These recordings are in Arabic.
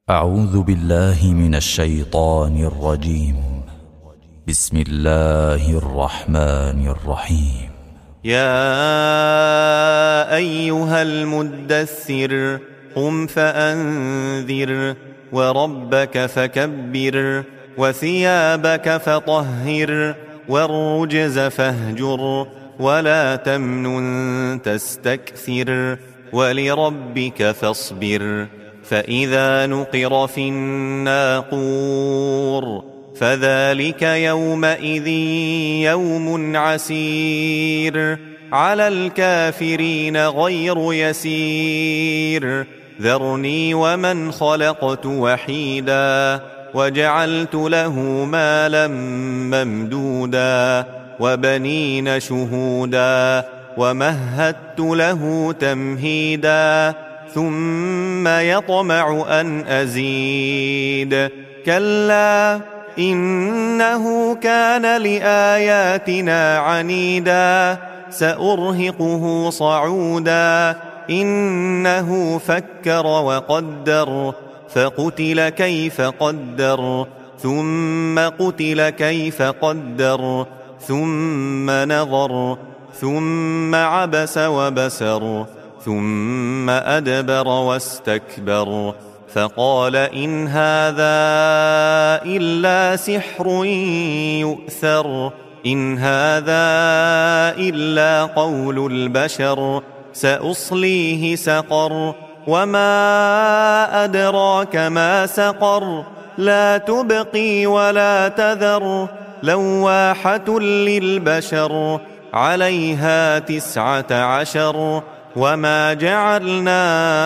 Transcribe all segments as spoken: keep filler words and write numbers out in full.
أعوذ بالله من الشيطان الرجيم. بسم الله الرحمن الرحيم. يا أيها المدثر قم فأنذر وربك فكبر وثيابك فطهر والرجز فاهجر ولا تمنن تستكثر ولربك فاصبر. فإذا نقر في الناقور فذلك يومئذ يوم عسير على الكافرين غير يسير. ذرني ومن خلقت وحيدا وجعلت له مالا ممدودا وبنين شهودا ومهدت له تمهيدا ثم يطمع أن أزيد. كلا إنه كان لآياتنا عنيدا سأرهقه صعودا. إنه فكر وقدر فقتل كيف قدر ثم قتل كيف قدر ثم نظر ثم عبس وبسر ثم أدبر واستكبر فقال إن هذا إلا سحر يؤثر. إن هذا إلا قول البشر سأصليه سقر وما أدراك ما سقر. لا تبقي ولا تذر لواحة للبشر عليها تسعة عشر. وما جعلنا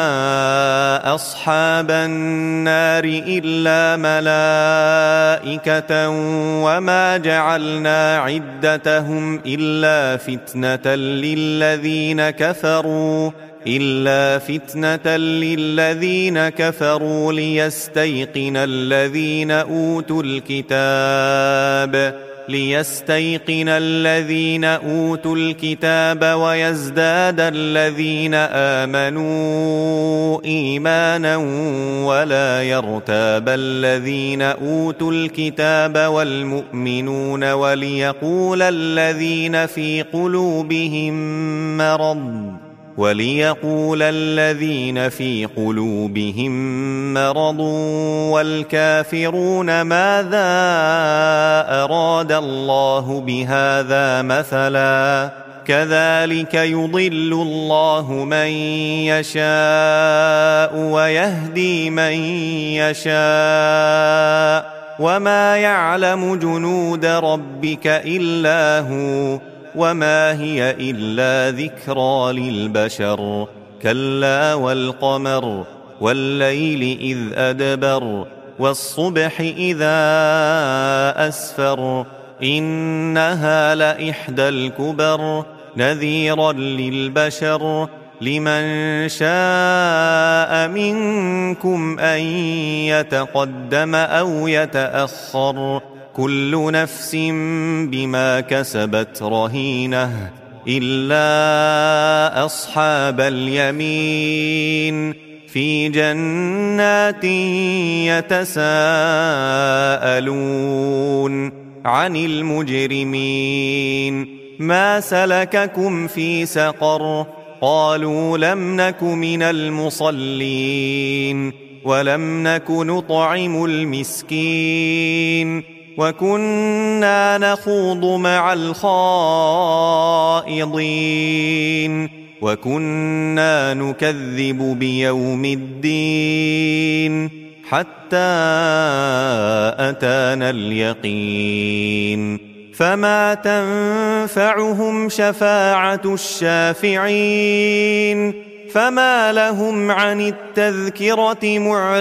أصحاب النار إلا ملائكة وما جعلنا عدتهم إلا فتنة للذين كفروا إلا فتنة للذين كفروا ليستيقن الذين أوتوا الكتاب ليستيقن الذين أوتوا الكتاب ويزداد الذين آمنوا إيمانا ولا يرتاب الذين أوتوا الكتاب والمؤمنون وليقول الذين في قلوبهم مرض وليقول الذين في قلوبهم مرض والكافرون ماذا أراد الله بهذا مثلا. كذلك يضل الله من يشاء ويهدي من يشاء وما يعلم جنود ربك إلا هو وما هي إلا ذكرى للبشر. كلا والقمر والليل إذ أدبر والصبح إذا أسفر. إنها لإحدى الكبر نذيرا للبشر. لمن شاء منكم أن يتقدم أو يتأخر. كل نفس بما كسبت رهينة إلا أصحاب اليمين في جنات يتساءلون عن المجرمين ما سلككم في سقر. قالوا لم نك من المصلين ولم نك نطعم المسكين وكنا نخوض مع الخائضين وكنا نكذب بيوم الدين حتى أتانا اليقين. فما تنفعهم شفاعة الشافعين فما لهم عن التذكرة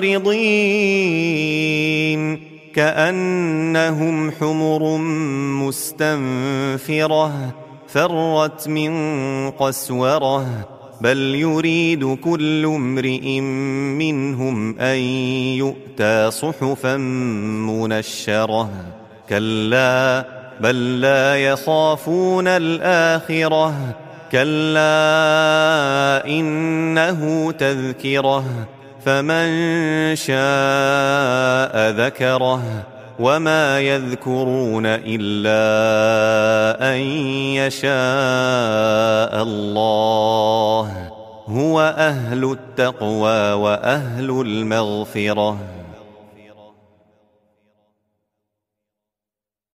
معرضين. كأنهم حمر مستنفرة فرت من قسورة بل يريد كل امرئ منهم أن يؤتى صحفا منشرة. كلا بل لا يخافون الآخرة كلا إنه تذكرة فمن شاء ذكره وما يذكرون إلا أن يشاء الله هو أهل التقوى وأهل المغفرة.